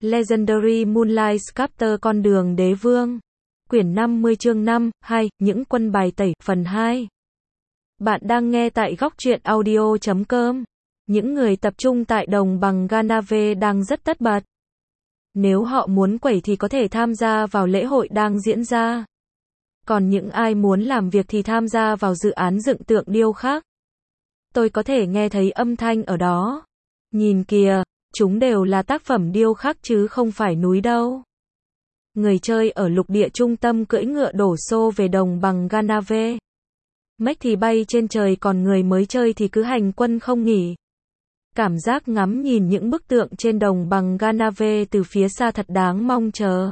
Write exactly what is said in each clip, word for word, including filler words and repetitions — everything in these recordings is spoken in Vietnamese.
Legendary Moonlight Sculptor Con đường đế vương. Quyển năm mươi chương năm, hai, những quân bài tẩy, phần hai. Bạn đang nghe tại góc truyện audio chấm com. Những người tập trung tại đồng bằng Ganave đang rất tất bật. Nếu họ muốn quẩy thì có thể tham gia vào lễ hội đang diễn ra. Còn những ai muốn làm việc thì tham gia vào dự án dựng tượng điêu khác. Tôi có thể nghe thấy âm thanh ở đó. Nhìn kìa, chúng đều là tác phẩm điêu khắc chứ không phải núi đâu. Người chơi ở lục địa trung tâm cưỡi ngựa đổ xô về đồng bằng Ganave. Mech thì bay trên trời, còn người mới chơi thì cứ hành quân không nghỉ. Cảm giác ngắm nhìn những bức tượng trên đồng bằng Ganave từ phía xa thật đáng mong chờ.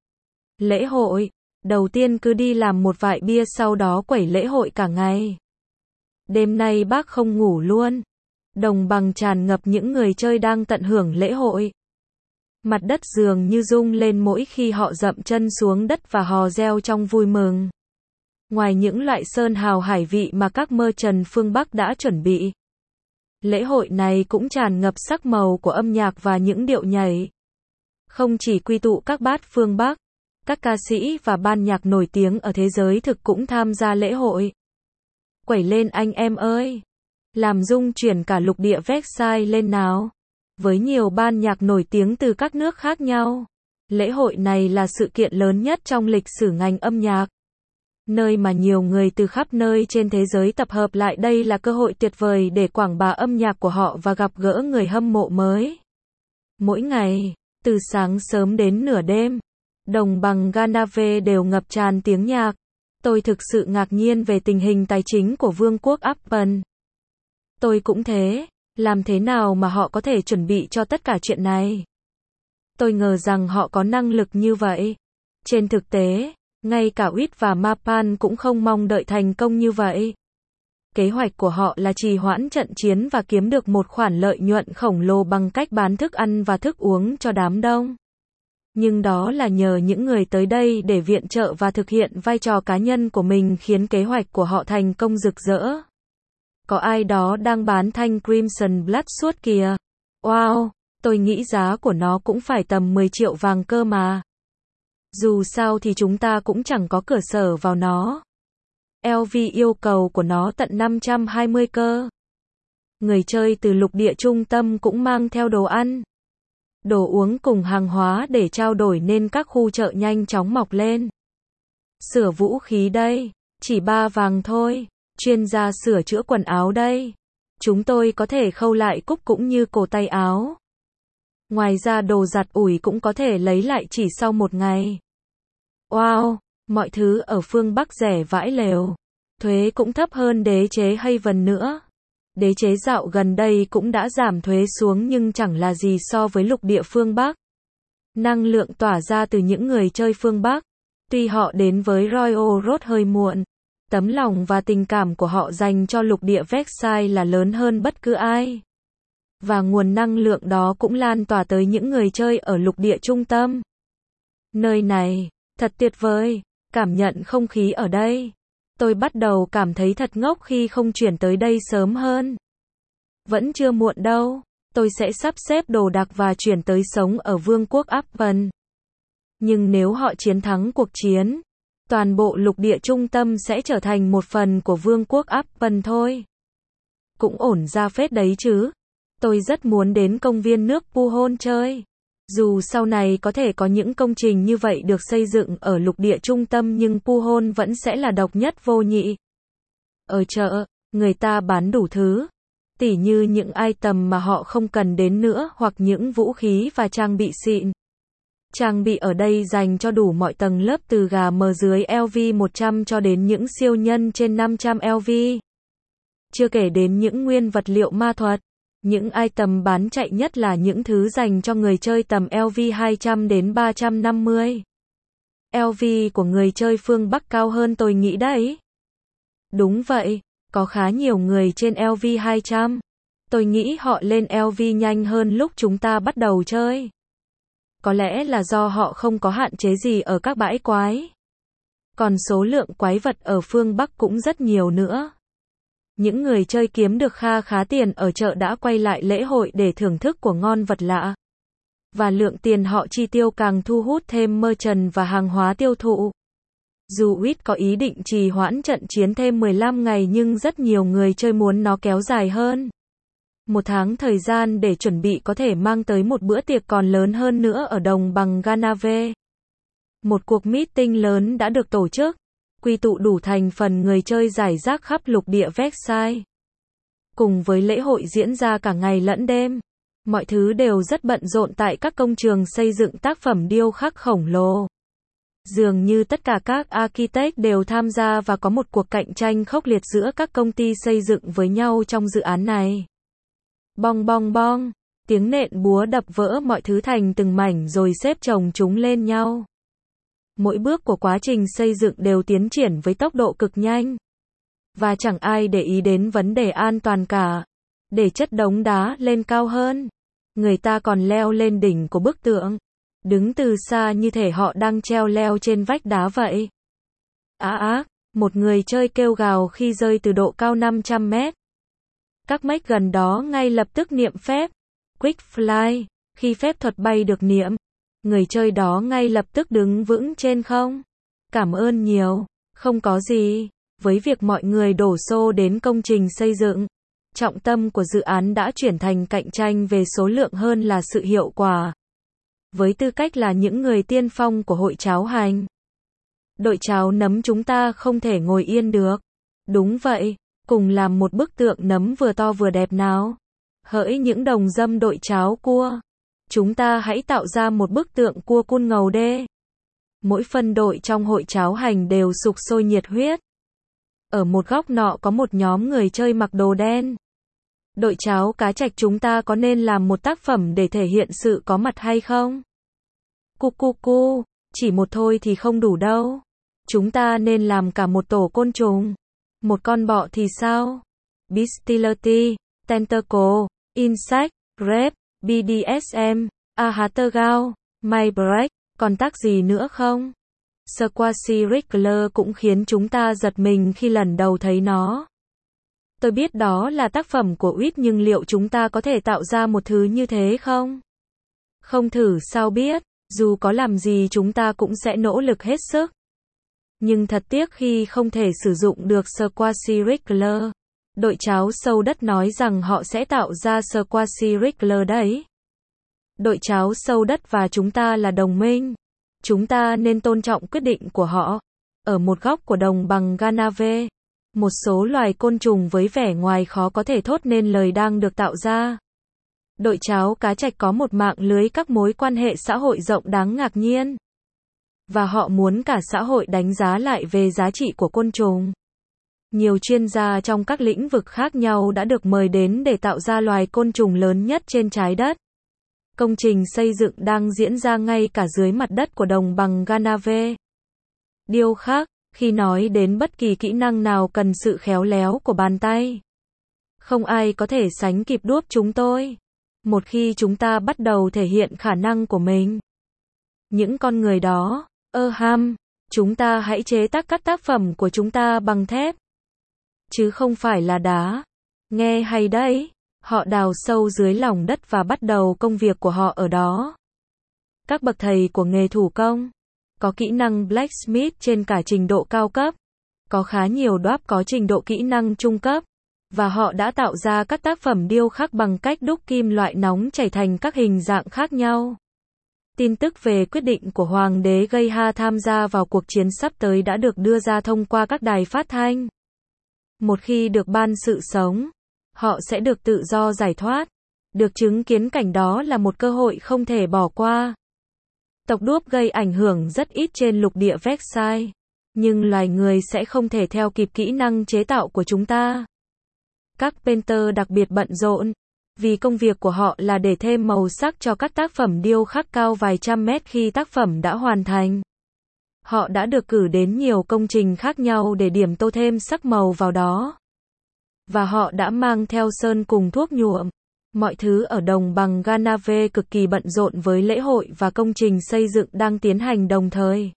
Lễ hội. Đầu tiên cứ đi làm một vại bia, sau đó quẩy lễ hội cả ngày. Đêm nay bác không ngủ luôn. Đồng bằng tràn ngập những người chơi đang tận hưởng lễ hội. Mặt đất dường như rung lên mỗi khi họ dậm chân xuống đất và hò reo trong vui mừng. Ngoài những loại sơn hào hải vị mà các merchant phương Bắc đã chuẩn bị, lễ hội này cũng tràn ngập sắc màu của âm nhạc và những điệu nhảy. Không chỉ quy tụ các bát phương Bắc, các ca sĩ và ban nhạc nổi tiếng ở thế giới thực cũng tham gia lễ hội. Quẩy lên anh em ơi! Làm rung chuyển cả lục địa Versailles lên nào! Với nhiều ban nhạc nổi tiếng từ các nước khác nhau, lễ hội này là sự kiện lớn nhất trong lịch sử ngành âm nhạc. Nơi mà nhiều người từ khắp nơi trên thế giới tập hợp lại, đây là cơ hội tuyệt vời để quảng bá âm nhạc của họ và gặp gỡ người hâm mộ mới. Mỗi ngày, từ sáng sớm đến nửa đêm, đồng bằng Ganave đều ngập tràn tiếng nhạc. Tôi thực sự ngạc nhiên về tình hình tài chính của Vương quốc Appen. Tôi cũng thế, làm thế nào mà họ có thể chuẩn bị cho tất cả chuyện này? Tôi ngờ rằng họ có năng lực như vậy. Trên thực tế, ngay cả Uýt và Mapan cũng không mong đợi thành công như vậy. Kế hoạch của họ là trì hoãn trận chiến và kiếm được một khoản lợi nhuận khổng lồ bằng cách bán thức ăn và thức uống cho đám đông. Nhưng đó là nhờ những người tới đây để viện trợ và thực hiện vai trò cá nhân của mình khiến kế hoạch của họ thành công rực rỡ. Có ai đó đang bán thanh Crimson Blood suốt kìa. Wow, tôi nghĩ giá của nó cũng phải tầm mười triệu vàng cơ mà. Dù sao thì chúng ta cũng chẳng có cửa sở vào nó. lờ vê yêu cầu của nó tận năm trăm hai mươi cơ. Người chơi từ lục địa trung tâm cũng mang theo đồ ăn, đồ uống cùng hàng hóa để trao đổi nên các khu chợ nhanh chóng mọc lên. Sửa vũ khí đây, chỉ ba vàng thôi. Chuyên gia sửa chữa quần áo đây. Chúng tôi có thể khâu lại cúc cũng như cổ tay áo. Ngoài ra đồ giặt ủi cũng có thể lấy lại chỉ sau một ngày. Wow, mọi thứ ở phương Bắc rẻ vãi lều. Thuế cũng thấp hơn đế chế Haven nữa. Đế chế dạo gần đây cũng đã giảm thuế xuống nhưng chẳng là gì so với lục địa phương Bắc. Năng lượng tỏa ra từ những người chơi phương Bắc. Tuy họ đến với Royal Road hơi muộn, tấm lòng và tình cảm của họ dành cho lục địa Versailles là lớn hơn bất cứ ai. Và nguồn năng lượng đó cũng lan tỏa tới những người chơi ở lục địa trung tâm. Nơi này, thật tuyệt vời, cảm nhận không khí ở đây. Tôi bắt đầu cảm thấy thật ngốc khi không chuyển tới đây sớm hơn. Vẫn chưa muộn đâu, tôi sẽ sắp xếp đồ đạc và chuyển tới sống ở Vương quốc Appen. Nhưng nếu họ chiến thắng cuộc chiến, toàn bộ lục địa trung tâm sẽ trở thành một phần của Vương quốc Appen thôi. Cũng ổn ra phết đấy chứ. Tôi rất muốn đến công viên nước Puhon chơi. Dù sau này có thể có những công trình như vậy được xây dựng ở lục địa trung tâm nhưng Puhon vẫn sẽ là độc nhất vô nhị. Ở chợ, người ta bán đủ thứ. Tỉ như những item mà họ không cần đến nữa hoặc những vũ khí và trang bị xịn. Trang bị ở đây dành cho đủ mọi tầng lớp từ gà mờ dưới lờ vê một trăm cho đến những siêu nhân trên năm trăm lờ vê. Chưa kể đến những nguyên vật liệu ma thuật. Những item bán chạy nhất là những thứ dành cho người chơi tầm lờ vê hai trăm đến ba trăm năm mươi. lờ vê của người chơi phương Bắc cao hơn tôi nghĩ đấy. Đúng vậy, có khá nhiều người trên lờ vê hai trăm. Tôi nghĩ họ lên lờ vê nhanh hơn lúc chúng ta bắt đầu chơi. Có lẽ là do họ không có hạn chế gì ở các bãi quái. Còn số lượng quái vật ở phương Bắc cũng rất nhiều nữa. Những người chơi kiếm được kha khá tiền ở chợ đã quay lại lễ hội để thưởng thức của ngon vật lạ. và lượng tiền họ chi tiêu càng thu hút thêm merchant và hàng hóa tiêu thụ. Dù u i tê có ý định trì hoãn trận chiến thêm mười lăm ngày nhưng rất nhiều người chơi muốn nó kéo dài hơn. Một tháng thời gian để chuẩn bị có thể mang tới một bữa tiệc còn lớn hơn nữa ở đồng bằng Ganave. Một cuộc meeting lớn đã được tổ chức, quy tụ đủ thành phần người chơi rải rác khắp lục địa Versailles. Cùng với lễ hội diễn ra cả ngày lẫn đêm, mọi thứ đều rất bận rộn tại các công trường xây dựng tác phẩm điêu khắc khổng lồ. Dường như tất cả các architect đều tham gia và có một cuộc cạnh tranh khốc liệt giữa các công ty xây dựng với nhau trong dự án này. Bong bong bong, tiếng nện búa đập vỡ mọi thứ thành từng mảnh rồi xếp chồng chúng lên nhau. Mỗi bước của quá trình xây dựng đều tiến triển với tốc độ cực nhanh. Và chẳng ai để ý đến vấn đề an toàn cả. Để chất đống đá lên cao hơn, người ta còn leo lên đỉnh của bức tượng. Đứng từ xa như thể họ đang treo leo trên vách đá vậy. Á ác, một người chơi kêu gào khi rơi từ độ cao năm trăm mét. Các mech gần đó ngay lập tức niệm phép Quick Fly. Khi phép thuật bay được niệm, người chơi đó ngay lập tức đứng vững trên không. Cảm ơn nhiều, không có gì. Với việc mọi người đổ xô đến công trình xây dựng, trọng tâm của dự án đã chuyển thành cạnh tranh về số lượng hơn là sự hiệu quả. Với tư cách là những người tiên phong của hội cháo hành, đội cháo nấm chúng ta không thể ngồi yên được. Đúng vậy, cùng làm một bức tượng nấm vừa to vừa đẹp nào. Hỡi những đồng dâm đội cháo cua, chúng ta hãy tạo ra một bức tượng cua cun ngầu đê. Mỗi phân đội trong hội cháo hành đều sục sôi nhiệt huyết. Ở một góc nọ có một nhóm người chơi mặc đồ đen. Đội cháo cá trạch chúng ta có nên làm một tác phẩm để thể hiện sự có mặt hay không? Cu cu cu, chỉ một thôi thì không đủ đâu. Chúng ta nên làm cả một tổ côn trùng. Một con bọ thì sao? Bestiality, Tentacle, Insect, Rape, bê đê ét em, Ahattergao, My Break, còn tác gì nữa không? Squashy Wriggler cũng khiến chúng ta giật mình khi lần đầu thấy nó. Tôi biết đó là tác phẩm của u i tê nhưng liệu chúng ta có thể tạo ra một thứ như thế không? Không thử sao biết, dù có làm gì chúng ta cũng sẽ nỗ lực hết sức. Nhưng thật tiếc khi không thể sử dụng được Squashy Wriggler. Đội cháo sâu đất nói rằng họ sẽ tạo ra Squashy Wriggler đấy. Đội cháo sâu đất và chúng ta là đồng minh. Chúng ta nên tôn trọng quyết định của họ. Ở một góc của đồng bằng Ganave, một số loài côn trùng với vẻ ngoài khó có thể thốt nên lời đang được tạo ra. Đội cháo cá trạch có một mạng lưới các mối quan hệ xã hội rộng đáng ngạc nhiên. Và họ muốn cả xã hội đánh giá lại về giá trị của côn trùng. Nhiều chuyên gia trong các lĩnh vực khác nhau đã được mời đến để tạo ra loài côn trùng lớn nhất trên trái đất. Công trình xây dựng đang diễn ra ngay cả dưới mặt đất của đồng bằng Ganave. Điêu khắc, khi nói đến bất kỳ kỹ năng nào cần sự khéo léo của bàn tay. Không ai có thể sánh kịp đuốc chúng tôi. Một khi chúng ta bắt đầu thể hiện khả năng của mình. Những con người đó, ơ ham, chúng ta hãy chế tác các tác phẩm của chúng ta bằng thép. Chứ không phải là đá. Nghe hay đấy. Họ đào sâu dưới lòng đất và bắt đầu công việc của họ ở đó. Các bậc thầy của nghề thủ công có kỹ năng blacksmith trên cả trình độ cao cấp. Có khá nhiều đóp có trình độ kỹ năng trung cấp. Và họ đã tạo ra các tác phẩm điêu khắc bằng cách đúc kim loại nóng chảy thành các hình dạng khác nhau. Tin tức về quyết định của Hoàng đế Geha tham gia vào cuộc chiến sắp tới đã được đưa ra thông qua các đài phát thanh. Một khi được ban sự sống, họ sẽ được tự do giải thoát. Được chứng kiến cảnh đó là một cơ hội không thể bỏ qua. Tộc đuốc gây ảnh hưởng rất ít trên lục địa Versailles. Nhưng loài người sẽ không thể theo kịp kỹ năng chế tạo của chúng ta. Các painter đặc biệt bận rộn. Vì công việc của họ là để thêm màu sắc cho các tác phẩm điêu khắc cao vài trăm mét khi tác phẩm đã hoàn thành. Họ đã được cử đến nhiều công trình khác nhau để điểm tô thêm sắc màu vào đó. Và họ đã mang theo sơn cùng thuốc nhuộm. Mọi thứ ở đồng bằng Ganave cực kỳ bận rộn với lễ hội và công trình xây dựng đang tiến hành đồng thời.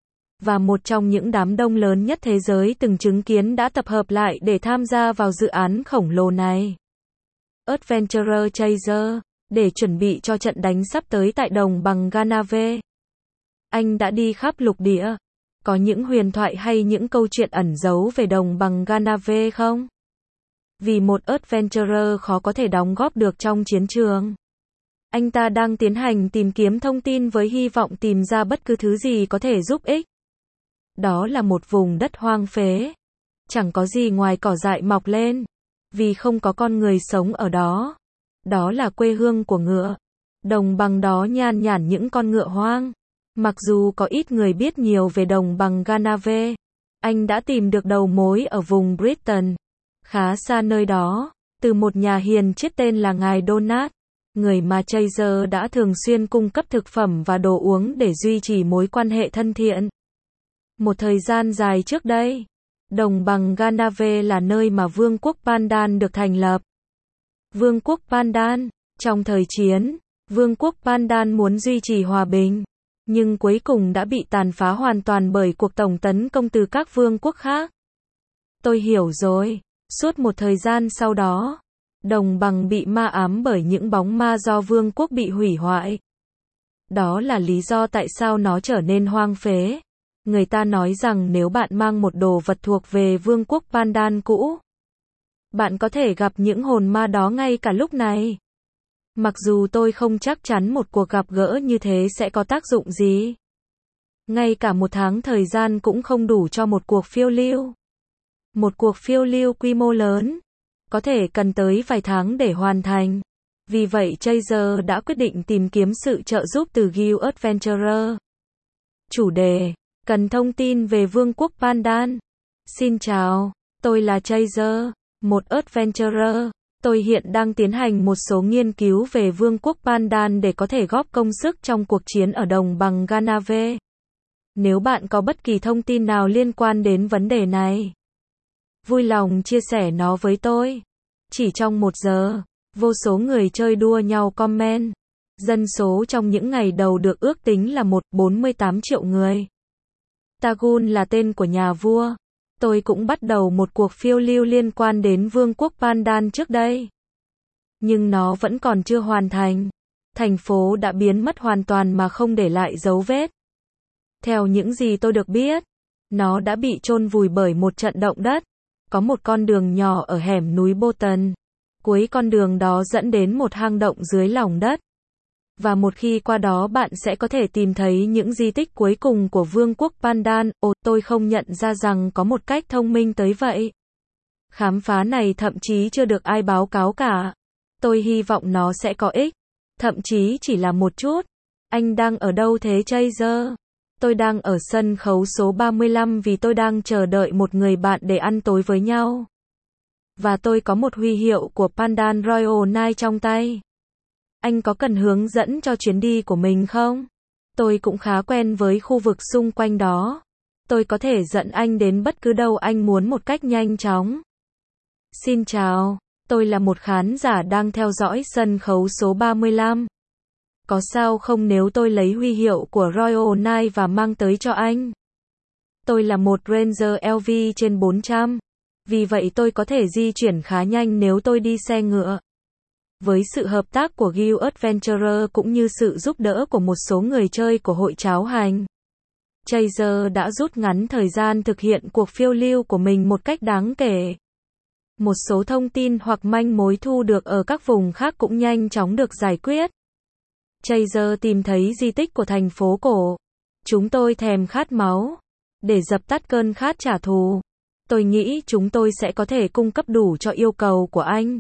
Và một trong những đám đông lớn nhất thế giới từng chứng kiến đã tập hợp lại để tham gia vào dự án khổng lồ này. Adventure Chaser, để chuẩn bị cho trận đánh sắp tới tại đồng bằng Ganave. Anh đã đi khắp lục địa. Có những huyền thoại hay những câu chuyện ẩn giấu về đồng bằng Ganave không? Vì một adventurer khó có thể đóng góp được trong chiến trường. Anh ta đang tiến hành tìm kiếm thông tin với hy vọng tìm ra bất cứ thứ gì có thể giúp ích. Đó là một vùng đất hoang phế. Chẳng có gì ngoài cỏ dại mọc lên. Vì không có con người sống ở đó. Đó là quê hương của ngựa. Đồng bằng đó nhan nhản những con ngựa hoang. Mặc dù có ít người biết nhiều về đồng bằng Ganave, anh đã tìm được đầu mối ở vùng Britain, khá xa nơi đó, từ một nhà hiền triết tên là ngài Donat, người mà Chaser đã thường xuyên cung cấp thực phẩm và đồ uống để duy trì mối quan hệ thân thiện. Một thời gian dài trước đây, đồng bằng Ganave là nơi mà Vương quốc Pandan được thành lập. Vương quốc Pandan, trong thời chiến, Vương quốc Pandan muốn duy trì hòa bình, nhưng cuối cùng đã bị tàn phá hoàn toàn bởi cuộc tổng tấn công từ các vương quốc khác. Tôi hiểu rồi. Suốt một thời gian sau đó, đồng bằng bị ma ám bởi những bóng ma do vương quốc bị hủy hoại. Đó là lý do tại sao nó trở nên hoang phế. Người ta nói rằng nếu bạn mang một đồ vật thuộc về vương quốc Pandan cũ, bạn có thể gặp những hồn ma đó ngay cả lúc này. Mặc dù tôi không chắc chắn một cuộc gặp gỡ như thế sẽ có tác dụng gì. Ngay cả một tháng thời gian cũng không đủ cho một cuộc phiêu lưu. Một cuộc phiêu lưu quy mô lớn, có thể cần tới vài tháng để hoàn thành. Vì vậy Chaser đã quyết định tìm kiếm sự trợ giúp từ Guild Adventurer. Chủ đề: cần thông tin về Vương quốc Pandan. Xin chào, tôi là Chaser, một Adventurer. Tôi hiện đang tiến hành một số nghiên cứu về Vương quốc Pandan để có thể góp công sức trong cuộc chiến ở đồng bằng Ganave. Nếu bạn có bất kỳ thông tin nào liên quan đến vấn đề này, vui lòng chia sẻ nó với tôi. Chỉ trong một giờ, vô số người chơi đua nhau comment. Dân số trong những ngày đầu được ước tính là một phẩy bốn mươi tám triệu người. Tagun là tên của nhà vua. Tôi cũng bắt đầu một cuộc phiêu lưu liên quan đến Vương quốc Pandan trước đây. Nhưng nó vẫn còn chưa hoàn thành. Thành phố đã biến mất hoàn toàn mà không để lại dấu vết. Theo những gì tôi được biết, nó đã bị chôn vùi bởi một trận động đất. Có một con đường nhỏ ở hẻm núi Bolton. Cuối con đường đó dẫn đến một hang động dưới lòng đất. Và một khi qua đó bạn sẽ có thể tìm thấy những di tích cuối cùng của Vương quốc Pandan. Ồ, tôi không nhận ra rằng có một cách thông minh tới vậy. Khám phá này thậm chí chưa được ai báo cáo cả. Tôi hy vọng nó sẽ có ích. Thậm chí chỉ là một chút. Anh đang ở đâu thế Chaser? Tôi đang ở sân khấu số ba mươi lăm vì tôi đang chờ đợi một người bạn để ăn tối với nhau. Và tôi có một huy hiệu của Pandan Royal Knight trong tay. Anh có cần hướng dẫn cho chuyến đi của mình không? Tôi cũng khá quen với khu vực xung quanh đó. Tôi có thể dẫn anh đến bất cứ đâu anh muốn một cách nhanh chóng. Xin chào, tôi là một khán giả đang theo dõi sân khấu số ba mươi lăm. Có sao không nếu tôi lấy huy hiệu của Royal Knight và mang tới cho anh? Tôi là một Ranger L V trên bốn trăm. Vì vậy tôi có thể di chuyển khá nhanh nếu tôi đi xe ngựa. Với sự hợp tác của Guild Adventurer cũng như sự giúp đỡ của một số người chơi của hội cháo hành, Chaser đã rút ngắn thời gian thực hiện cuộc phiêu lưu của mình một cách đáng kể. Một số thông tin hoặc manh mối thu được ở các vùng khác cũng nhanh chóng được giải quyết. Chaser tìm thấy di tích của thành phố cổ. Chúng tôi thèm khát máu. Để dập tắt cơn khát trả thù, tôi nghĩ chúng tôi sẽ có thể cung cấp đủ cho yêu cầu của anh.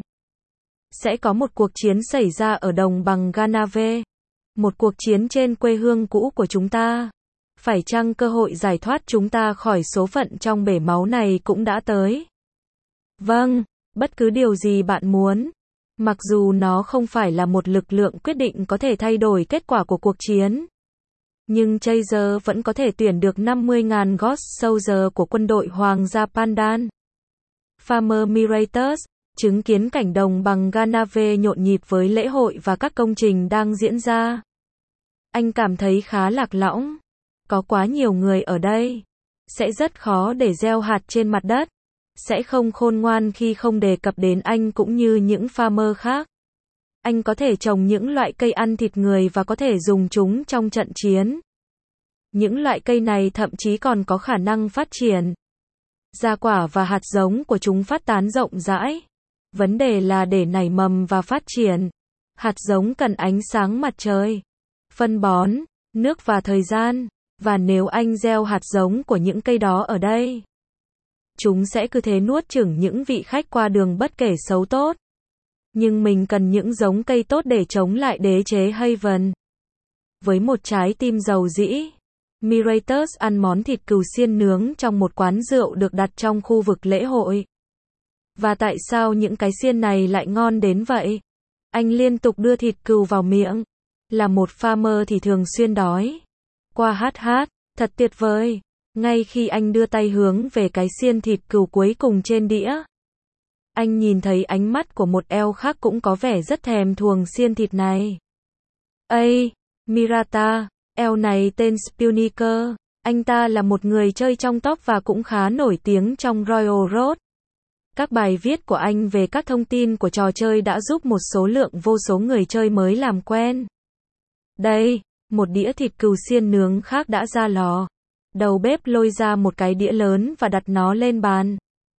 Sẽ có một cuộc chiến xảy ra ở đồng bằng Ganave. Một cuộc chiến trên quê hương cũ của chúng ta. Phải chăng cơ hội giải thoát chúng ta khỏi số phận trong bể máu này cũng đã tới? Vâng, bất cứ điều gì bạn muốn. Mặc dù nó không phải là một lực lượng quyết định có thể thay đổi kết quả của cuộc chiến. Nhưng Chaser vẫn có thể tuyển được năm mươi nghìn Ghost Soldier của quân đội Hoàng gia Pandan. Farmer Mirators, chứng kiến cảnh đồng bằng Ganave nhộn nhịp với lễ hội và các công trình đang diễn ra. Anh cảm thấy khá lạc lõng. Có quá nhiều người ở đây. Sẽ rất khó để gieo hạt trên mặt đất. Sẽ không khôn ngoan khi không đề cập đến anh cũng như những farmer khác. Anh có thể trồng những loại cây ăn thịt người và có thể dùng chúng trong trận chiến. Những loại cây này thậm chí còn có khả năng phát triển. Ra quả và hạt giống của chúng phát tán rộng rãi. Vấn đề là để nảy mầm và phát triển. Hạt giống cần ánh sáng mặt trời, phân bón, nước và thời gian. Và nếu anh gieo hạt giống của những cây đó ở đây, chúng sẽ cứ thế nuốt chửng những vị khách qua đường bất kể xấu tốt. Nhưng mình cần những giống cây tốt để chống lại đế chế Haven. Với một trái tim giàu dĩ, Miratus ăn món thịt cừu xiên nướng trong một quán rượu được đặt trong khu vực lễ hội. Và tại sao những cái xiên này lại ngon đến vậy? Anh liên tục đưa thịt cừu vào miệng. Là một farmer thì thường xuyên đói. Qua hát hát, thật tuyệt vời. Ngay khi anh đưa tay hướng về cái xiên thịt cừu cuối cùng trên đĩa, anh nhìn thấy ánh mắt của một eo khác cũng có vẻ rất thèm thuồng xiên thịt này. Ây, Mirata, eo này tên Spuniker. Anh ta là một người chơi trong top và cũng khá nổi tiếng trong Royal Road. Các bài viết của anh về các thông tin của trò chơi đã giúp một số lượng vô số người chơi mới làm quen. Đây, một đĩa thịt cừu xiên nướng khác đã ra lò. Đầu bếp lôi ra một cái đĩa lớn và đặt nó lên bàn.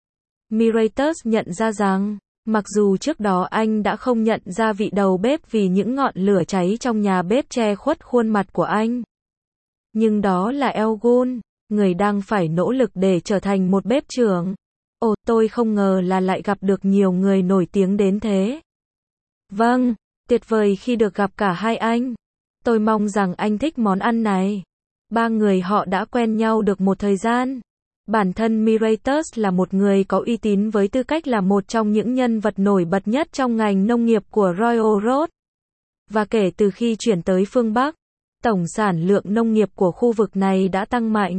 Miratus nhận ra rằng, mặc dù trước đó anh đã không nhận ra vị đầu bếp vì những ngọn lửa cháy trong nhà bếp che khuất khuôn mặt của anh. Nhưng đó là Elgun, người đang phải nỗ lực để trở thành một bếp trưởng. Ồ, tôi không ngờ là lại gặp được nhiều người nổi tiếng đến thế. Vâng, tuyệt vời khi được gặp cả hai anh. Tôi mong rằng anh thích món ăn này. Ba người họ đã quen nhau được một thời gian. Bản thân Miratus là một người có uy tín với tư cách là một trong những nhân vật nổi bật nhất trong ngành nông nghiệp của Royal Road. Và kể từ khi chuyển tới phương Bắc, tổng sản lượng nông nghiệp của khu vực này đã tăng mạnh.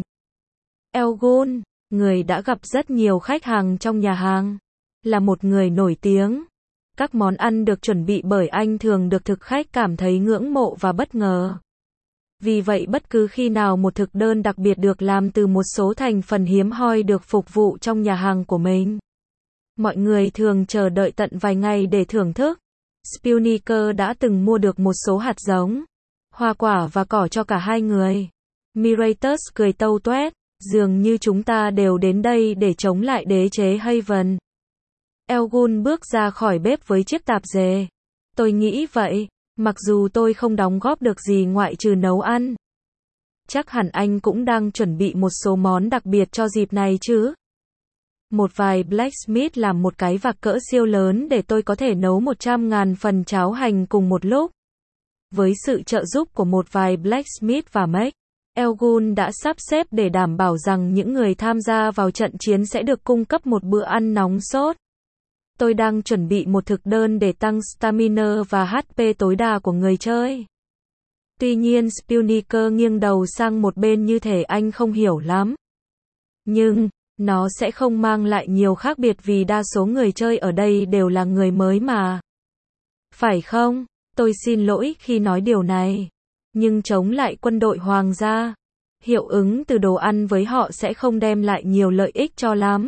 Elgun, người đã gặp rất nhiều khách hàng trong nhà hàng, là một người nổi tiếng. Các món ăn được chuẩn bị bởi anh thường được thực khách cảm thấy ngưỡng mộ và bất ngờ. Vì vậy bất cứ khi nào một thực đơn đặc biệt được làm từ một số thành phần hiếm hoi được phục vụ trong nhà hàng của mình, mọi người thường chờ đợi tận vài ngày để thưởng thức. Spuniker đã từng mua được một số hạt giống, hoa quả và cỏ cho cả hai người. Miratus cười tâu toét, dường như chúng ta đều đến đây để chống lại đế chế Haven. Elgun bước ra khỏi bếp với chiếc tạp dề. Tôi nghĩ vậy, mặc dù tôi không đóng góp được gì ngoại trừ nấu ăn. Chắc hẳn anh cũng đang chuẩn bị một số món đặc biệt cho dịp này chứ? Một vài blacksmith làm một cái vạc cỡ siêu lớn để tôi có thể nấu một trăm ngàn phần cháo hành cùng một lúc. Với sự trợ giúp của một vài blacksmith và mech, Elgun đã sắp xếp để đảm bảo rằng những người tham gia vào trận chiến sẽ được cung cấp một bữa ăn nóng sốt. Tôi đang chuẩn bị một thực đơn để tăng stamina và hát pê tối đa của người chơi. Tuy nhiên Spuniker nghiêng đầu sang một bên như thể anh không hiểu lắm. Nhưng, nó sẽ không mang lại nhiều khác biệt vì đa số người chơi ở đây đều là người mới mà. Phải không? Tôi xin lỗi khi nói điều này. Nhưng chống lại quân đội hoàng gia, hiệu ứng từ đồ ăn với họ sẽ không đem lại nhiều lợi ích cho lắm.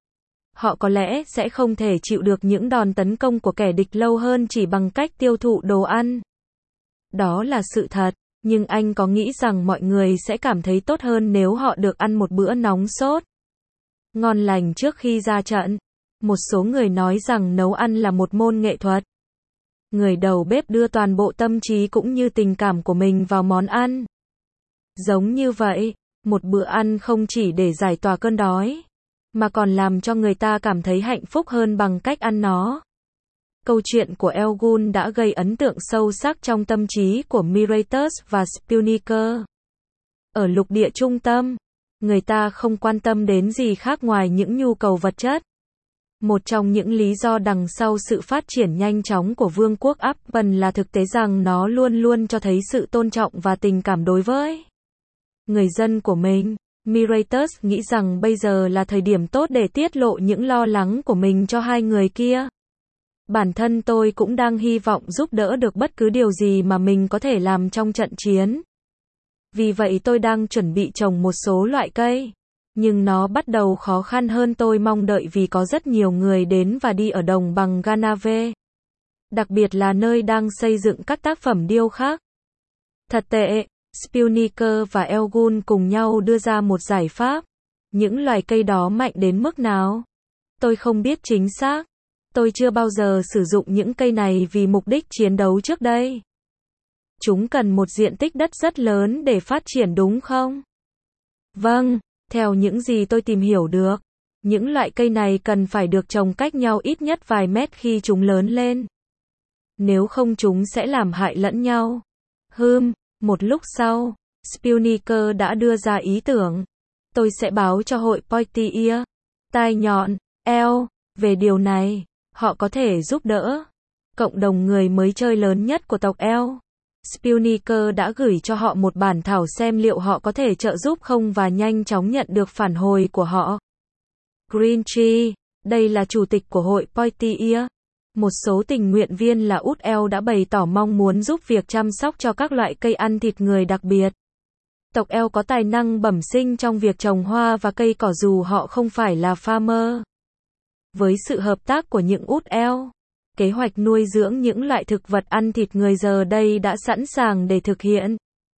Họ có lẽ sẽ không thể chịu được những đòn tấn công của kẻ địch lâu hơn chỉ bằng cách tiêu thụ đồ ăn. Đó là sự thật, nhưng anh có nghĩ rằng mọi người sẽ cảm thấy tốt hơn nếu họ được ăn một bữa nóng sốt, ngon lành trước khi ra trận? Một số người nói rằng nấu ăn là một môn nghệ thuật. Người đầu bếp đưa toàn bộ tâm trí cũng như tình cảm của mình vào món ăn. Giống như vậy, một bữa ăn không chỉ để giải tỏa cơn đói, mà còn làm cho người ta cảm thấy hạnh phúc hơn bằng cách ăn nó. Câu chuyện của Elgun đã gây ấn tượng sâu sắc trong tâm trí của Miratus và Spuniker. Ở lục địa trung tâm, người ta không quan tâm đến gì khác ngoài những nhu cầu vật chất. Một trong những lý do đằng sau sự phát triển nhanh chóng của vương quốc Appen là thực tế rằng nó luôn luôn cho thấy sự tôn trọng và tình cảm đối với người dân của mình. Miratus nghĩ rằng bây giờ là thời điểm tốt để tiết lộ những lo lắng của mình cho hai người kia. Bản thân tôi cũng đang hy vọng giúp đỡ được bất cứ điều gì mà mình có thể làm trong trận chiến. Vì vậy tôi đang chuẩn bị trồng một số loại cây. Nhưng nó bắt đầu khó khăn hơn tôi mong đợi vì có rất nhiều người đến và đi ở đồng bằng Ganave. đặc biệt là nơi đang xây dựng các tác phẩm điêu khắc. Thật tệ, Spilniker và Elgun cùng nhau đưa ra một giải pháp. Những loài cây đó mạnh đến mức nào? Tôi không biết chính xác. Tôi chưa bao giờ sử dụng những cây này vì mục đích chiến đấu trước đây. Chúng cần một diện tích đất rất lớn để phát triển đúng không? Vâng, theo những gì tôi tìm hiểu được, những loại cây này cần phải được trồng cách nhau ít nhất vài mét khi chúng lớn lên. Nếu không chúng sẽ làm hại lẫn nhau. Hừm, một lúc sau, Spilniker đã đưa ra ý tưởng. Tôi sẽ báo cho hội Pointy Ear, tai nhọn, eo, về điều này. Họ có thể giúp đỡ. Cộng đồng người mới chơi lớn nhất của tộc eo. Spilniker đã gửi cho họ một bản thảo xem liệu họ có thể trợ giúp không và nhanh chóng nhận được phản hồi của họ. Green Tree, đây là chủ tịch của hội Pointy Ear. Một số tình nguyện viên là út eo đã bày tỏ mong muốn giúp việc chăm sóc cho các loại cây ăn thịt người đặc biệt. Tộc eo có tài năng bẩm sinh trong việc trồng hoa và cây cỏ dù họ không phải là farmer. Với sự hợp tác của những út eo, kế hoạch nuôi dưỡng những loại thực vật ăn thịt người giờ đây đã sẵn sàng để thực hiện.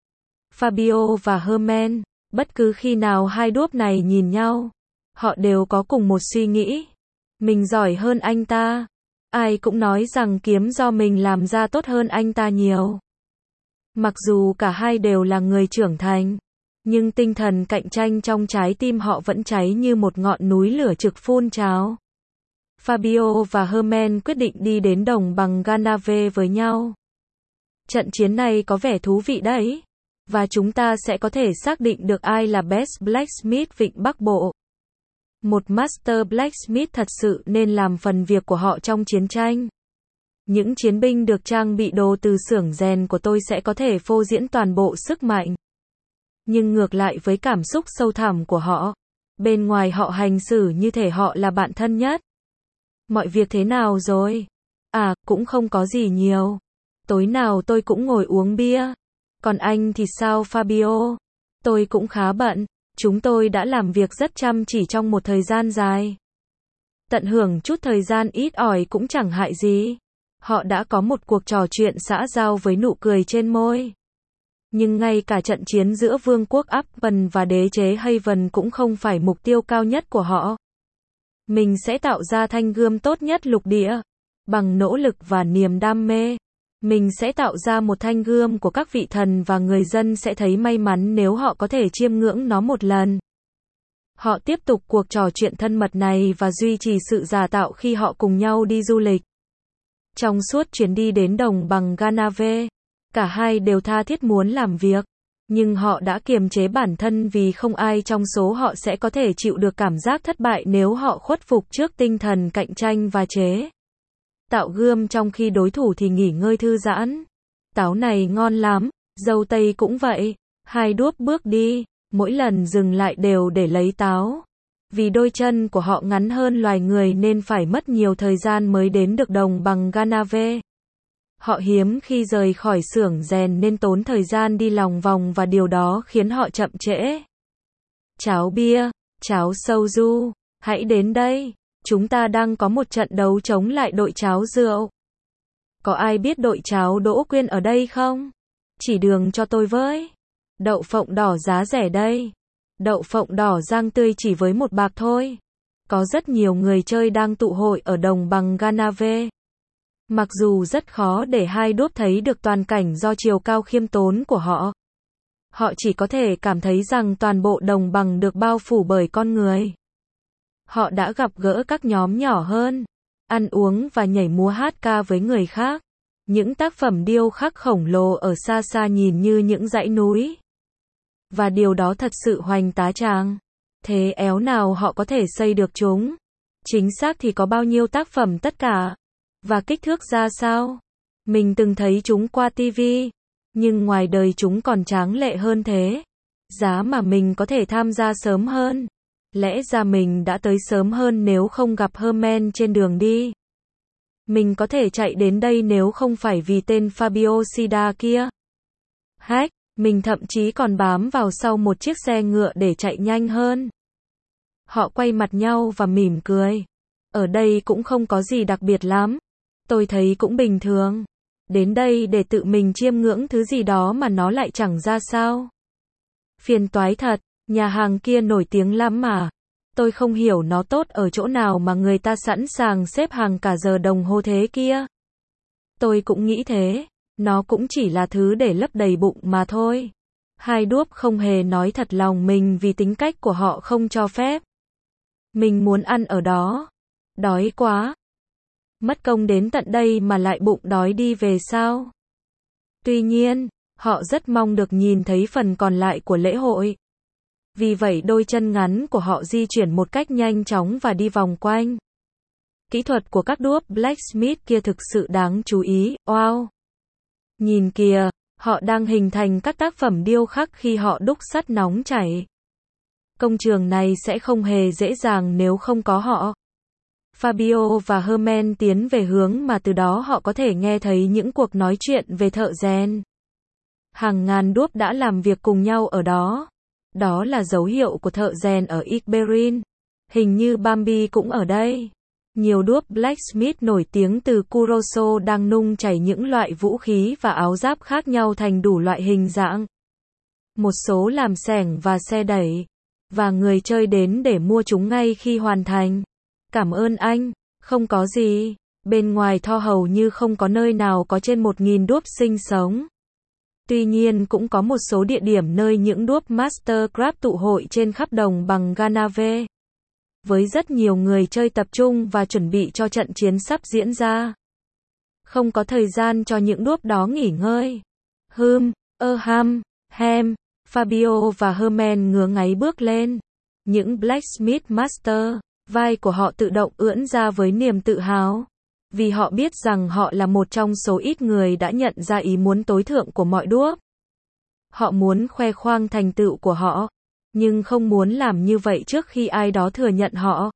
Fabio và Herman, bất cứ khi nào hai đốp này nhìn nhau, họ đều có cùng một suy nghĩ. Mình giỏi hơn anh ta. Ai cũng nói rằng kiếm do mình làm ra tốt hơn anh ta nhiều. Mặc dù cả hai đều là người trưởng thành, nhưng tinh thần cạnh tranh trong trái tim họ vẫn cháy như một ngọn núi lửa trực phun trào. Fabio và Herman quyết định đi đến đồng bằng Ganave với nhau. Trận chiến này có vẻ thú vị đấy. Và chúng ta sẽ có thể xác định được ai là Best Blacksmith Vịnh Bắc Bộ. Một Master Blacksmith thật sự nên làm phần việc của họ trong chiến tranh. Những chiến binh được trang bị đồ từ xưởng rèn của tôi sẽ có thể phô diễn toàn bộ sức mạnh. Nhưng ngược lại với cảm xúc sâu thẳm của họ, bên ngoài họ hành xử như thể họ là bạn thân nhất. Mọi việc thế nào rồi? À, cũng không có gì nhiều. Tối nào tôi cũng ngồi uống bia. Còn anh thì sao Fabio? Tôi cũng khá bận. Chúng tôi đã làm việc rất chăm chỉ trong một thời gian dài. Tận hưởng chút thời gian ít ỏi cũng chẳng hại gì. Họ đã có một cuộc trò chuyện xã giao với nụ cười trên môi. Nhưng ngay cả trận chiến giữa vương quốc Upton và đế chế Haven cũng không phải mục tiêu cao nhất của họ. Mình sẽ tạo ra thanh gươm tốt nhất lục địa. Bằng nỗ lực và niềm đam mê, mình sẽ tạo ra một thanh gươm của các vị thần và người dân sẽ thấy may mắn nếu họ có thể chiêm ngưỡng nó một lần. Họ tiếp tục cuộc trò chuyện thân mật này và duy trì sự giả tạo khi họ cùng nhau đi du lịch. Trong suốt chuyến đi đến đồng bằng Ganave, cả hai đều tha thiết muốn làm việc, nhưng họ đã kiềm chế bản thân vì không ai trong số họ sẽ có thể chịu được cảm giác thất bại nếu họ khuất phục trước tinh thần cạnh tranh và chế tạo gươm trong khi đối thủ thì nghỉ ngơi thư giãn. Táo này ngon lắm, dâu tây cũng vậy. Hai đốp bước đi, mỗi lần dừng lại đều để lấy táo. Vì đôi chân của họ ngắn hơn loài người nên phải mất nhiều thời gian mới đến được đồng bằng Ganave. Họ hiếm khi rời khỏi xưởng rèn nên tốn thời gian đi lòng vòng và điều đó khiến họ chậm trễ. Cháo bia, cháo soju, hãy đến đây. Chúng ta đang có một trận đấu chống lại đội cháo rượu. Có ai biết đội cháo Đỗ Quyên ở đây không? Chỉ đường cho tôi với. Đậu phộng đỏ giá rẻ đây. Đậu phộng đỏ rang tươi chỉ với một bạc thôi. Có rất nhiều người chơi đang tụ hội ở đồng bằng Ganave. Mặc dù rất khó để hai đốp thấy được toàn cảnh do chiều cao khiêm tốn của họ. Họ chỉ có thể cảm thấy rằng toàn bộ đồng bằng được bao phủ bởi con người. Họ đã gặp gỡ các nhóm nhỏ hơn, ăn uống và nhảy múa hát ca với người khác. Những tác phẩm điêu khắc khổng lồ ở xa xa nhìn như những dãy núi. Và điều đó thật sự hoành tá tràng. Thế éo nào họ có thể xây được chúng? Chính xác thì có bao nhiêu tác phẩm tất cả? Và kích thước ra sao? Mình từng thấy chúng qua ti vi. Nhưng ngoài đời chúng còn tráng lệ hơn thế. Giá mà mình có thể tham gia sớm hơn. Lẽ ra mình đã tới sớm hơn nếu không gặp Herman trên đường đi. Mình có thể chạy đến đây nếu không phải vì tên Fabio Sida kia. Hack, mình thậm chí còn bám vào sau một chiếc xe ngựa để chạy nhanh hơn. Họ quay mặt nhau và mỉm cười. Ở đây cũng không có gì đặc biệt lắm. Tôi thấy cũng bình thường. Đến đây để tự mình chiêm ngưỡng thứ gì đó mà nó lại chẳng ra sao. Phiền toái thật, nhà hàng kia nổi tiếng lắm mà. Tôi không hiểu nó tốt ở chỗ nào mà người ta sẵn sàng xếp hàng cả giờ đồng hồ thế kia. Tôi cũng nghĩ thế, nó cũng chỉ là thứ để lấp đầy bụng mà thôi. Hai đuốc không hề nói thật lòng mình vì tính cách của họ không cho phép. Mình muốn ăn ở đó. Đói quá. Mất công đến tận đây mà lại bụng đói đi về sao? Tuy nhiên, họ rất mong được nhìn thấy phần còn lại của lễ hội. Vì vậy đôi chân ngắn của họ di chuyển một cách nhanh chóng và đi vòng quanh. Kỹ thuật của các đuốc blacksmith kia thực sự đáng chú ý, wow! Nhìn kìa, họ đang hình thành các tác phẩm điêu khắc khi họ đúc sắt nóng chảy. Công trường này sẽ không hề dễ dàng nếu không có họ. Fabio và Herman tiến về hướng mà từ đó họ có thể nghe thấy những cuộc nói chuyện về thợ rèn. Hàng ngàn đuốc đã làm việc cùng nhau ở đó. Đó là dấu hiệu của thợ rèn ở Iberin. Hình như Bambi cũng ở đây. Nhiều đuốc blacksmith nổi tiếng từ Kuroso đang nung chảy những loại vũ khí và áo giáp khác nhau thành đủ loại hình dạng. Một số làm xẻng và xe đẩy. Và người chơi đến để mua chúng ngay khi hoàn thành. Cảm ơn anh, không có gì. Bên ngoài Tho hầu như không có nơi nào có trên một nghìn đuốc sinh sống. Tuy nhiên cũng có một số địa điểm nơi những đuốc Mastercraft tụ hội trên khắp đồng bằng Ganave. Với rất nhiều người chơi tập trung và chuẩn bị cho trận chiến sắp diễn ra. Không có thời gian cho những đuốc đó nghỉ ngơi. Hừm, ơ ham, hem, Fabio và Herman ngứa ngáy bước lên. Những Blacksmith Master, vai của họ tự động ưỡn ra với niềm tự hào. Vì họ biết rằng họ là một trong số ít người đã nhận ra ý muốn tối thượng của mọi đuốc. Họ muốn khoe khoang thành tựu của họ, nhưng không muốn làm như vậy trước khi ai đó thừa nhận họ.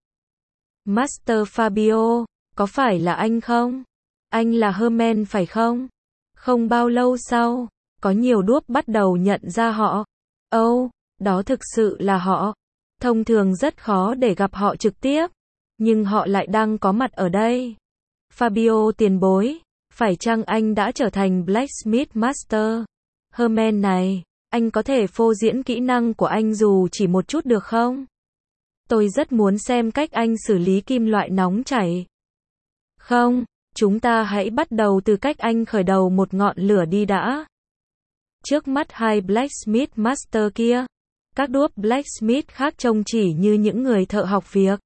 Master Fabio, có phải là anh không? Anh là Herman phải không? Không bao lâu sau, có nhiều đuốc bắt đầu nhận ra họ. Ồ, oh, đó thực sự là họ. Thông thường rất khó để gặp họ trực tiếp, nhưng họ lại đang có mặt ở đây. Fabio tiền bối, phải chăng anh đã trở thành Blacksmith Master? Herman này, anh có thể phô diễn kỹ năng của anh dù chỉ một chút được không? Tôi rất muốn xem cách anh xử lý kim loại nóng chảy. Không, chúng ta hãy bắt đầu từ cách anh khởi đầu một ngọn lửa đi đã. Trước mắt hai Blacksmith Master kia, các đuốc Blacksmith khác trông chỉ như những người thợ học việc.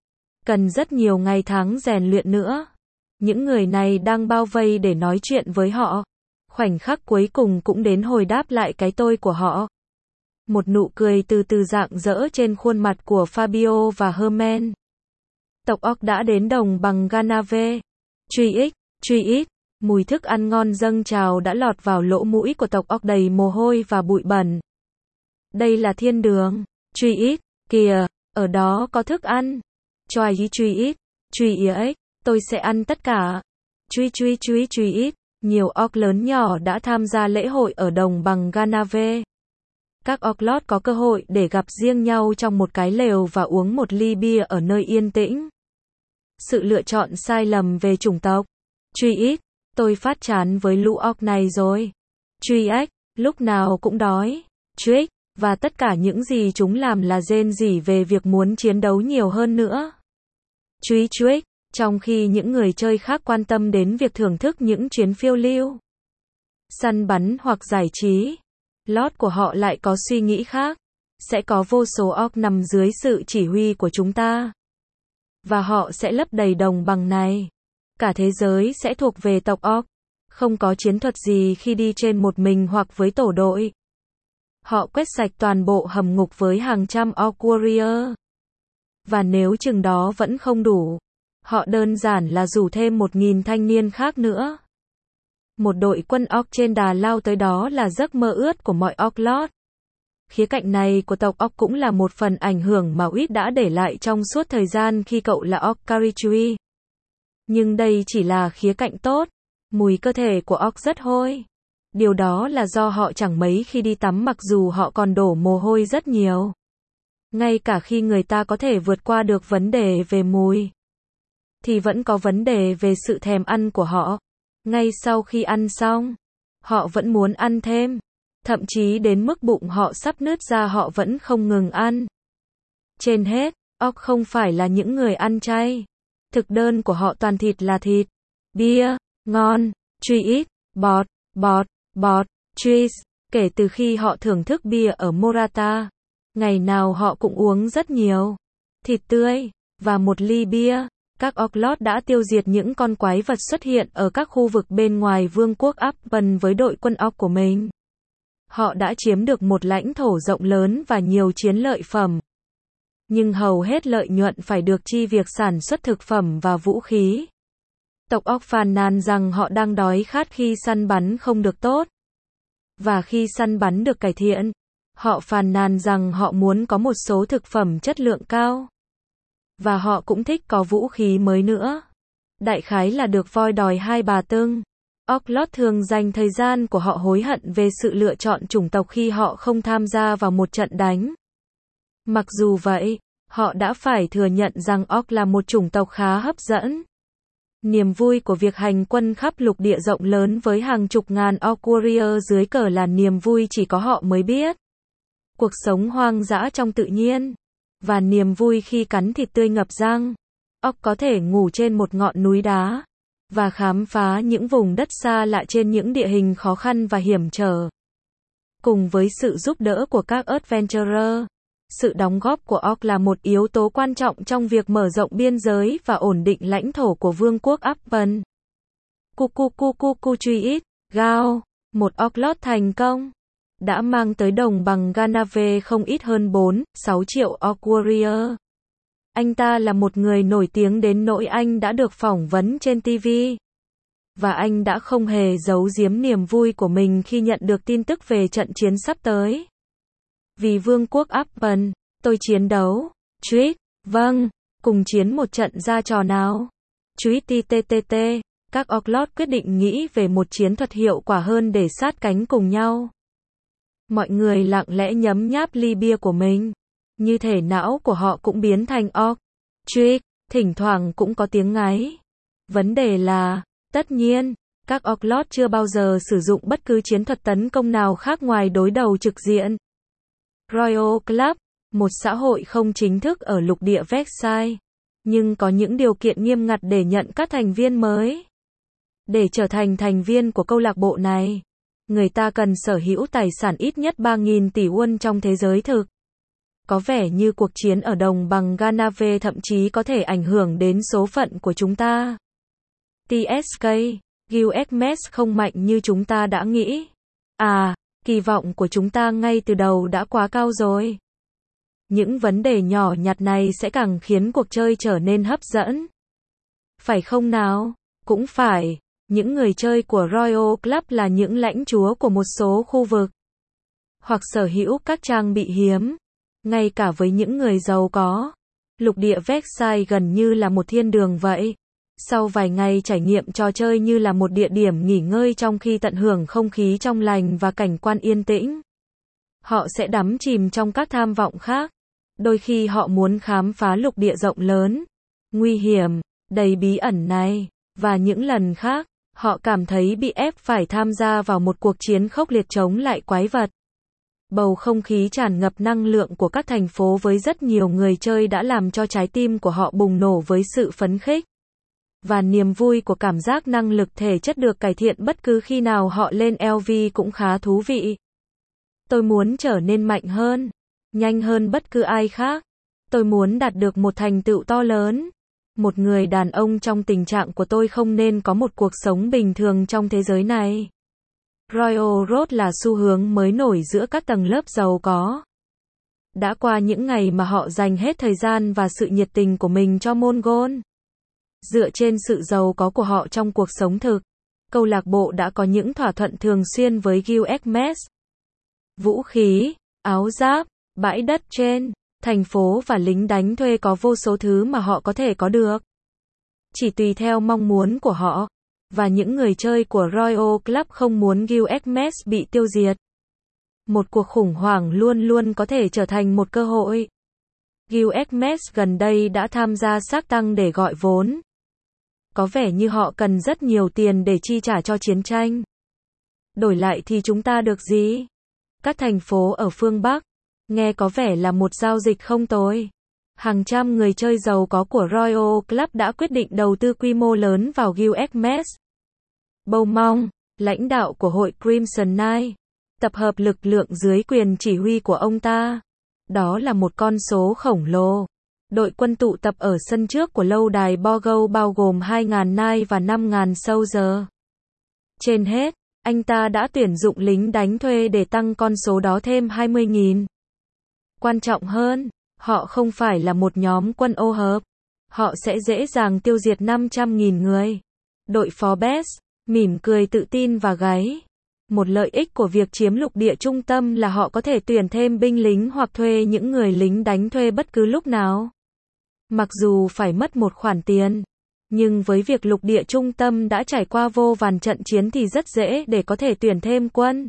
Cần rất nhiều ngày tháng rèn luyện nữa. Những người này đang bao vây để nói chuyện với họ. Khoảnh khắc cuối cùng cũng đến hồi đáp lại cái tôi của họ. Một nụ cười từ từ rạng rỡ trên khuôn mặt của Fabio và Herman. Tộc Orc đã đến đồng bằng Ganave. Truy ích, truy ích, mùi thức ăn ngon dâng trào đã lọt vào lỗ mũi của tộc Orc đầy mồ hôi và bụi bẩn. Đây là thiên đường. Truy ích, kìa, ở đó có thức ăn. Choài ý truy ích, truy ý ích, tôi sẽ ăn tất cả. Truy truy truy truy ích. Nhiều orc lớn nhỏ đã tham gia lễ hội ở đồng bằng Ganave. Các orc lót có cơ hội để gặp riêng nhau trong một cái lều và uống một ly bia ở nơi yên tĩnh. Sự lựa chọn sai lầm về chủng tộc. Truy ích, tôi phát chán với lũ orc này rồi. Truy ích, lúc nào cũng đói. Truy, và tất cả những gì chúng làm là rên rỉ về việc muốn chiến đấu nhiều hơn nữa. Truy truy, trong khi những người chơi khác quan tâm đến việc thưởng thức những chuyến phiêu lưu, săn bắn hoặc giải trí, lót của họ lại có suy nghĩ khác. Sẽ có vô số orc nằm dưới sự chỉ huy của chúng ta. Và họ sẽ lấp đầy đồng bằng này. Cả thế giới sẽ thuộc về tộc orc. Không có chiến thuật gì khi đi trên một mình hoặc với tổ đội. Họ quét sạch toàn bộ hầm ngục với hàng trăm orc warrior. Và nếu chừng đó vẫn không đủ, họ đơn giản là rủ thêm một nghìn thanh niên khác nữa. Một đội quân orc trên đà lao tới đó là giấc mơ ướt của mọi orc lord. Khía cạnh này của tộc orc cũng là một phần ảnh hưởng mà Wit đã để lại trong suốt thời gian khi cậu là orc Karichui. Nhưng đây chỉ là khía cạnh tốt. Mùi cơ thể của orc rất hôi. Điều đó là do họ chẳng mấy khi đi tắm mặc dù họ còn đổ mồ hôi rất nhiều. Ngay cả khi người ta có thể vượt qua được vấn đề về mùi. thì vẫn có vấn đề về sự thèm ăn của họ. Ngay sau khi ăn xong, họ vẫn muốn ăn thêm. Thậm chí đến mức bụng họ sắp nứt ra họ vẫn không ngừng ăn. Trên hết, óc không phải là những người ăn chay. Thực đơn của họ toàn thịt là thịt, bia, ngon, cheese, bọt, bọt, bọt, cheese. Kể từ khi họ thưởng thức bia ở Morata, ngày nào họ cũng uống rất nhiều thịt tươi và một ly bia. Các Orclot đã tiêu diệt những con quái vật xuất hiện ở các khu vực bên ngoài vương quốc Appen với đội quân Orc của mình. Họ đã chiếm được một lãnh thổ rộng lớn và nhiều chiến lợi phẩm. Nhưng hầu hết lợi nhuận phải được chi việc sản xuất thực phẩm và vũ khí. Tộc Orc phàn nàn rằng họ đang đói khát khi săn bắn không được tốt. Và khi săn bắn được cải thiện, họ phàn nàn rằng họ muốn có một số thực phẩm chất lượng cao. Và họ cũng thích có vũ khí mới nữa. Đại khái là được voi đòi hai bà tưng. Orclot thường dành thời gian của họ hối hận về sự lựa chọn chủng tộc khi họ không tham gia vào một trận đánh. Mặc dù vậy, họ đã phải thừa nhận rằng Orc là một chủng tộc khá hấp dẫn. Niềm vui của việc hành quân khắp lục địa rộng lớn với hàng chục ngàn Orc Warrior dưới cờ là niềm vui chỉ có họ mới biết. Cuộc sống hoang dã trong tự nhiên. Và niềm vui khi cắn thịt tươi ngập răng. Orc có thể ngủ trên một ngọn núi đá. Và khám phá những vùng đất xa lạ trên những địa hình khó khăn và hiểm trở. Cùng với sự giúp đỡ của các adventurer, sự đóng góp của Orc là một yếu tố quan trọng trong việc mở rộng biên giới và ổn định lãnh thổ của vương quốc Appen. Cucucucucuchuit, Gao, một Orclot thành công, đã mang tới đồng bằng Ganave không ít hơn bốn, sáu triệu Orc Warrior. Anh ta là một người nổi tiếng đến nỗi anh đã được phỏng vấn trên ti vi. Và anh đã không hề giấu giếm niềm vui của mình khi nhận được tin tức về trận chiến sắp tới. Vì vương quốc Appen, tôi chiến đấu. Tweet, vâng, cùng chiến một trận ra trò nào. Tweet ttt, các Orclot quyết định nghĩ về một chiến thuật hiệu quả hơn để sát cánh cùng nhau. Mọi người lặng lẽ nhấm nháp ly bia của mình. Như thể não của họ cũng biến thành Orc. Tweet, thỉnh thoảng cũng có tiếng ngáy. Vấn đề là, tất nhiên, các Orclot chưa bao giờ sử dụng bất cứ chiến thuật tấn công nào khác ngoài đối đầu trực diện. Royal Club, một xã hội không chính thức ở lục địa Versailles, nhưng có những điều kiện nghiêm ngặt để nhận các thành viên mới. Để trở thành thành viên của câu lạc bộ này, người ta cần sở hữu tài sản ít nhất ba nghìn tỷ won trong thế giới thực. Có vẻ như cuộc chiến ở đồng bằng Ganave thậm chí có thể ảnh hưởng đến số phận của chúng ta. tê ét ca, Gilgamesh không mạnh như chúng ta đã nghĩ. À, kỳ vọng của chúng ta ngay từ đầu đã quá cao rồi. Những vấn đề nhỏ nhặt này sẽ càng khiến cuộc chơi trở nên hấp dẫn. Phải không nào? Cũng phải. Những người chơi của Royal Club là những lãnh chúa của một số khu vực. Hoặc sở hữu các trang bị hiếm. Ngay cả với những người giàu có. Lục địa Versailles gần như là một thiên đường vậy. Sau vài ngày trải nghiệm trò chơi như là một địa điểm nghỉ ngơi trong khi tận hưởng không khí trong lành và cảnh quan yên tĩnh. Họ sẽ đắm chìm trong các tham vọng khác. Đôi khi họ muốn khám phá lục địa rộng lớn, nguy hiểm, đầy bí ẩn này. Và những lần khác, họ cảm thấy bị ép phải tham gia vào một cuộc chiến khốc liệt chống lại quái vật. Bầu không khí tràn ngập năng lượng của các thành phố với rất nhiều người chơi đã làm cho trái tim của họ bùng nổ với sự phấn khích. Và niềm vui của cảm giác năng lực thể chất được cải thiện bất cứ khi nào họ lên lờ vê cũng khá thú vị. Tôi muốn trở nên mạnh hơn, nhanh hơn bất cứ ai khác. Tôi muốn đạt được một thành tựu to lớn. Một người đàn ông trong tình trạng của tôi không nên có một cuộc sống bình thường trong thế giới này. Royal Road là xu hướng mới nổi giữa các tầng lớp giàu có. Đã qua những ngày mà họ dành hết thời gian và sự nhiệt tình của mình cho Mongol. Dựa trên sự giàu có của họ trong cuộc sống thực, câu lạc bộ đã có những thỏa thuận thường xuyên với Gilgamesh. Vũ khí, áo giáp, bãi đất trên, thành phố và lính đánh thuê có vô số thứ mà họ có thể có được. Chỉ tùy theo mong muốn của họ. Và những người chơi của Royal Club không muốn Gilgamesh bị tiêu diệt. Một cuộc khủng hoảng luôn luôn có thể trở thành một cơ hội. Gilgamesh gần đây đã tham gia xác tăng để gọi vốn. Có vẻ như họ cần rất nhiều tiền để chi trả cho chiến tranh. Đổi lại thì chúng ta được gì? Các thành phố ở phương Bắc. Nghe có vẻ là một giao dịch không tồi. Hàng trăm người chơi giàu có của Royal Club đã quyết định đầu tư quy mô lớn vào Gilgamesh. Beaumont, lãnh đạo của hội Crimson Knight, tập hợp lực lượng dưới quyền chỉ huy của ông ta. Đó là một con số khổng lồ. Đội quân tụ tập ở sân trước của lâu đài Borgo bao gồm hai nghìn Knight và năm nghìn Soldier. Trên hết, anh ta đã tuyển dụng lính đánh thuê để tăng con số đó thêm hai mươi nghìn. Quan trọng hơn, họ không phải là một nhóm quân ô hợp. Họ sẽ dễ dàng tiêu diệt năm trăm nghìn người. Đội Forbes, mỉm cười tự tin và gáy. Một lợi ích của việc chiếm lục địa trung tâm là họ có thể tuyển thêm binh lính hoặc thuê những người lính đánh thuê bất cứ lúc nào. Mặc dù phải mất một khoản tiền, nhưng với việc lục địa trung tâm đã trải qua vô vàn trận chiến thì rất dễ để có thể tuyển thêm quân.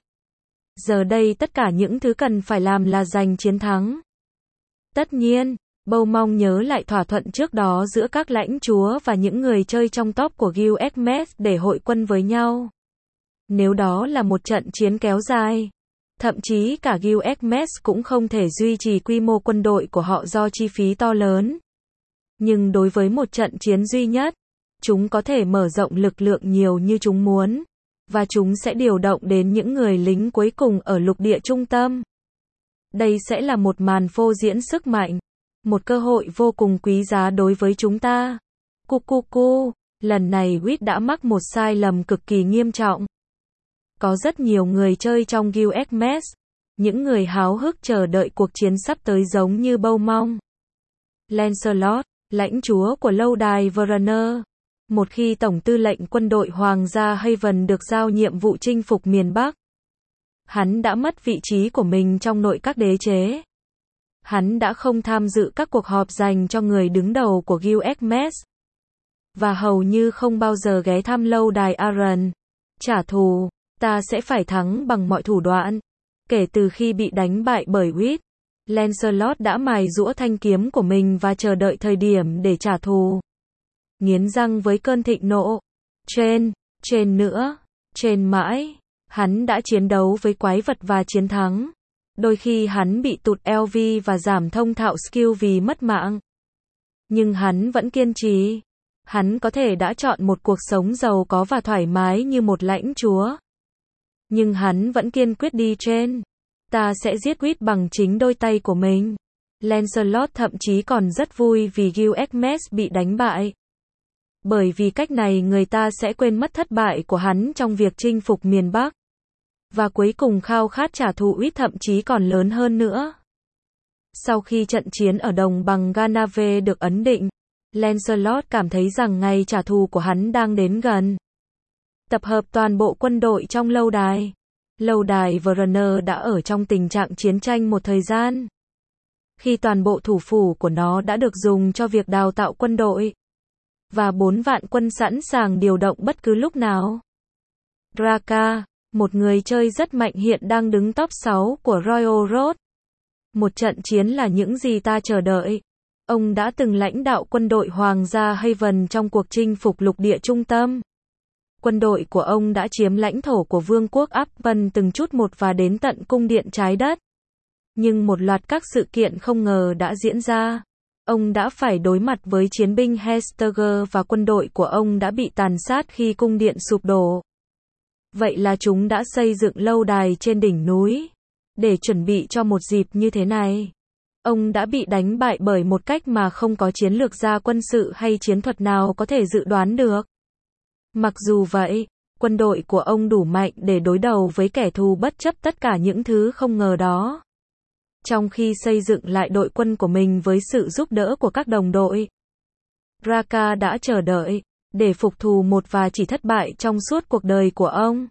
Giờ đây tất cả những thứ cần phải làm là giành chiến thắng. Tất nhiên, Beaumont nhớ lại thỏa thuận trước đó giữa các lãnh chúa và những người chơi trong top của Gilgamesh để hội quân với nhau. Nếu đó là một trận chiến kéo dài, thậm chí cả Gilgamesh cũng không thể duy trì quy mô quân đội của họ do chi phí to lớn. Nhưng đối với một trận chiến duy nhất, chúng có thể mở rộng lực lượng nhiều như chúng muốn, và chúng sẽ điều động đến những người lính cuối cùng ở lục địa trung tâm. Đây sẽ là một màn phô diễn sức mạnh, một cơ hội vô cùng quý giá đối với chúng ta. Cu cu cu, lần này Witt đã mắc một sai lầm cực kỳ nghiêm trọng. Có rất nhiều người chơi trong Gilgamesh, những người háo hức chờ đợi cuộc chiến sắp tới giống như Beaumont. Lancelot, lãnh chúa của lâu đài Verona. Một khi Tổng tư lệnh quân đội Hoàng gia Haven được giao nhiệm vụ chinh phục miền Bắc, hắn đã mất vị trí của mình trong nội các đế chế. Hắn đã không tham dự các cuộc họp dành cho người đứng đầu của Gilgamesh, và hầu như không bao giờ ghé thăm lâu đài Aran. Trả thù, ta sẽ phải thắng bằng mọi thủ đoạn. Kể từ khi bị đánh bại bởi Witt, Lancelot đã mài giũa thanh kiếm của mình và chờ đợi thời điểm để trả thù. Nghiến răng với cơn thịnh nộ. Trên, trên nữa, trên mãi. Hắn đã chiến đấu với quái vật và chiến thắng. Đôi khi hắn bị tụt lờ vê và giảm thông thạo skill vì mất mạng. Nhưng hắn vẫn kiên trì. Hắn có thể đã chọn một cuộc sống giàu có và thoải mái như một lãnh chúa. Nhưng hắn vẫn kiên quyết đi trên. Ta sẽ giết Witt bằng chính đôi tay của mình. Lancelot thậm chí còn rất vui vì Gilgamesh bị đánh bại. Bởi vì cách này người ta sẽ quên mất thất bại của hắn trong việc chinh phục miền Bắc. Và cuối cùng khao khát trả thù Witt thậm chí còn lớn hơn nữa. Sau khi trận chiến ở đồng bằng Ganave được ấn định, Lancelot cảm thấy rằng ngày trả thù của hắn đang đến gần. Tập hợp toàn bộ quân đội trong lâu đài. Lâu đài Verona đã ở trong tình trạng chiến tranh một thời gian. Khi toàn bộ thủ phủ của nó đã được dùng cho việc đào tạo quân đội. Và bốn vạn quân sẵn sàng điều động bất cứ lúc nào. Draka, một người chơi rất mạnh hiện đang đứng top sáu của Royal Road. Một trận chiến là những gì ta chờ đợi. Ông đã từng lãnh đạo quân đội Hoàng gia Haven trong cuộc chinh phục lục địa trung tâm. Quân đội của ông đã chiếm lãnh thổ của vương quốc Upton từng chút một và đến tận cung điện trái đất. Nhưng một loạt các sự kiện không ngờ đã diễn ra. Ông đã phải đối mặt với chiến binh Hesteger và quân đội của ông đã bị tàn sát khi cung điện sụp đổ. Vậy là chúng đã xây dựng lâu đài trên đỉnh núi. Để chuẩn bị cho một dịp như thế này. Ông đã bị đánh bại bởi một cách mà không có chiến lược gia quân sự hay chiến thuật nào có thể dự đoán được. Mặc dù vậy, quân đội của ông đủ mạnh để đối đầu với kẻ thù bất chấp tất cả những thứ không ngờ đó. Trong khi xây dựng lại đội quân của mình với sự giúp đỡ của các đồng đội, Draka đã chờ đợi để phục thù một và chỉ thất bại trong suốt cuộc đời của ông.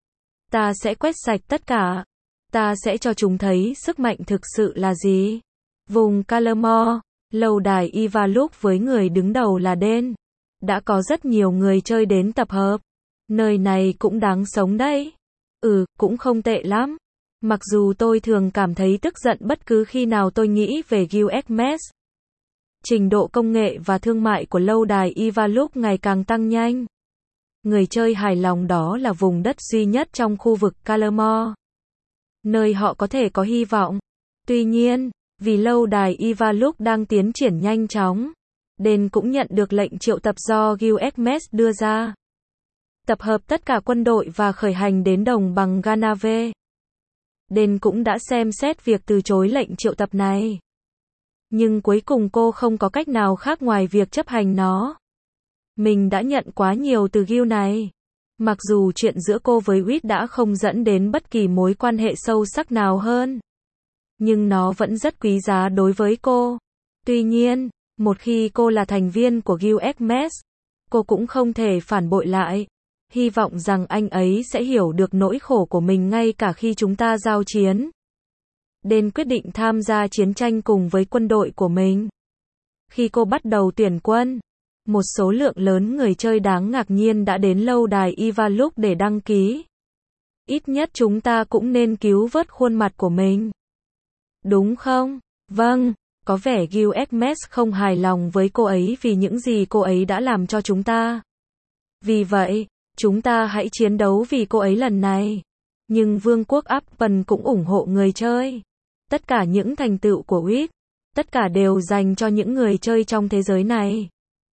Ta sẽ quét sạch tất cả. Ta sẽ cho chúng thấy sức mạnh thực sự là gì. Vùng Calamore, lâu đài Ivaluk với người đứng đầu là Den. Đã có rất nhiều người chơi đến tập hợp. Nơi này cũng đáng sống đấy. Ừ, cũng không tệ lắm. Mặc dù tôi thường cảm thấy tức giận bất cứ khi nào tôi nghĩ về Gilgamesh. Trình độ công nghệ và thương mại của lâu đài Ivaluk ngày càng tăng nhanh. Người chơi hài lòng đó là vùng đất duy nhất trong khu vực Kalamor, nơi họ có thể có hy vọng. Tuy nhiên, vì lâu đài Ivaluk đang tiến triển nhanh chóng, đền cũng nhận được lệnh triệu tập do Gilgamesh đưa ra. Tập hợp tất cả quân đội và khởi hành đến đồng bằng Ganave. Đền cũng đã xem xét việc từ chối lệnh triệu tập này. Nhưng cuối cùng cô không có cách nào khác ngoài việc chấp hành nó. Mình đã nhận quá nhiều từ Gil này. Mặc dù chuyện giữa cô với Whit đã không dẫn đến bất kỳ mối quan hệ sâu sắc nào hơn, nhưng nó vẫn rất quý giá đối với cô. Tuy nhiên, một khi cô là thành viên của Gilgamesh, cô cũng không thể phản bội lại. Hy vọng rằng anh ấy sẽ hiểu được nỗi khổ của mình ngay cả khi chúng ta giao chiến. Đền quyết định tham gia chiến tranh cùng với quân đội của mình. Khi cô bắt đầu tuyển quân, một số lượng lớn người chơi đáng ngạc nhiên đã đến lâu đài Ivaluk để đăng ký. Ít nhất chúng ta cũng nên cứu vớt khuôn mặt của mình. Đúng không? Vâng, có vẻ Gilgamesh không hài lòng với cô ấy vì những gì cô ấy đã làm cho chúng ta. Vì vậy, chúng ta hãy chiến đấu vì cô ấy lần này. Nhưng Vương quốc Appen cũng ủng hộ người chơi. Tất cả những thành tựu của Whit, tất cả đều dành cho những người chơi trong thế giới này.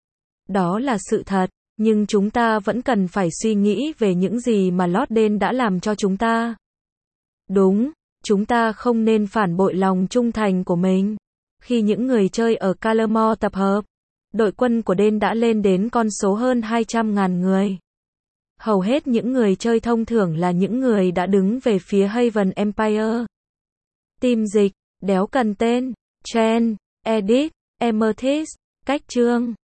Đó là sự thật, nhưng chúng ta vẫn cần phải suy nghĩ về những gì mà Lord Đen đã làm cho chúng ta. Đúng, chúng ta không nên phản bội lòng trung thành của mình. Khi những người chơi ở Kalamor tập hợp, đội quân của Đen đã lên đến con số hơn hai trăm nghìn người. Hầu hết những người chơi thông thường là những người đã đứng về phía Haven Empire. Team dịch, đéo cần tên, Chen, Edith, Amethyst, cách chương.